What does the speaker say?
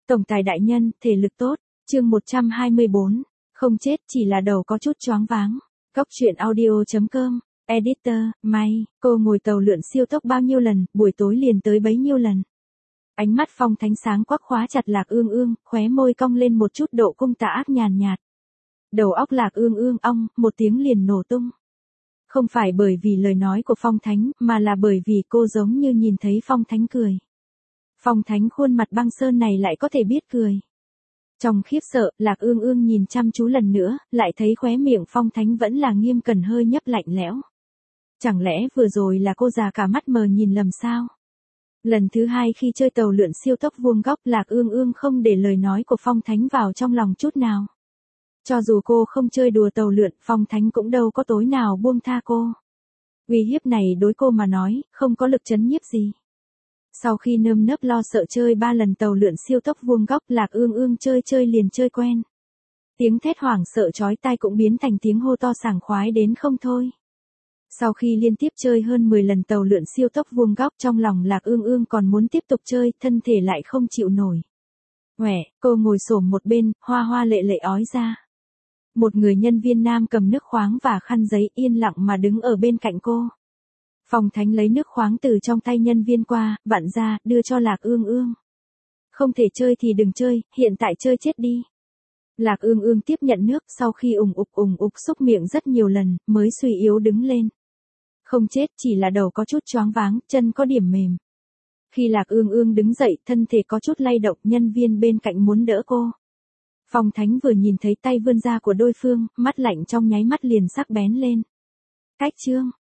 Tổng tài đại nhân, thể lực tốt. Chương 124. Không chết, chỉ là đầu có chút choáng váng. Góc truyện audio.com. Editor, May, cô ngồi tàu lượn siêu tốc bao nhiêu lần, buổi tối liền tới bấy nhiêu lần. Ánh mắt Phong Thánh sáng quắc khóa chặt Lạc Ương Ương, khóe môi cong lên một chút độ cung tà ác nhàn nhạt. Đầu óc Lạc Ương Ương ong, một tiếng liền nổ tung. Không phải bởi vì lời nói của Phong Thánh, mà là bởi vì cô giống như nhìn thấy Phong Thánh cười. Phong Thánh khuôn mặt băng sơn này lại có thể biết cười. Trong khiếp sợ, Lạc Ương Ương nhìn chăm chú lần nữa, lại thấy khóe miệng Phong Thánh vẫn là nghiêm cẩn hơi nhấp lạnh lẽo. Chẳng lẽ vừa rồi là cô già cả mắt mờ nhìn lầm sao? Lần thứ hai khi chơi tàu lượn siêu tốc vuông góc, Lạc Ương Ương không để lời nói của Phong Thánh vào trong lòng chút nào. Cho dù cô không chơi đùa tàu lượn, Phong Thánh cũng đâu có tối nào buông tha cô. Uy hiếp này đối cô mà nói, không có lực chấn nhiếp gì. Sau khi nơm nớp lo sợ chơi 3 lần tàu lượn siêu tốc vuông góc, Lạc Ương Ương chơi liền chơi quen. Tiếng thét hoảng sợ chói tai cũng biến thành tiếng hô to sảng khoái đến không thôi. Sau khi liên tiếp chơi hơn 10 lần tàu lượn siêu tốc vuông góc, trong lòng Lạc Ương Ương còn muốn tiếp tục chơi, thân thể lại không chịu nổi. Cô ngồi xổm một bên, hoa hoa lệ lệ ói ra. Một người nhân viên nam cầm nước khoáng và khăn giấy yên lặng mà đứng ở bên cạnh cô. Phong Thánh lấy nước khoáng từ trong tay nhân viên qua, vặn ra, đưa cho Lạc Ương Ương. Không thể chơi thì đừng chơi, hiện tại chơi chết đi. Lạc Ương Ương tiếp nhận nước, sau khi ùng ục xúc miệng rất nhiều lần, mới suy yếu đứng lên. Không chết, chỉ là đầu có chút choáng váng, chân có điểm mềm. Khi Lạc Ương Ương đứng dậy, thân thể có chút lay động, nhân viên bên cạnh muốn đỡ cô. Phong Thánh vừa nhìn thấy tay vươn ra của đối phương, mắt lạnh trong nháy mắt liền sắc bén lên. Cách chương,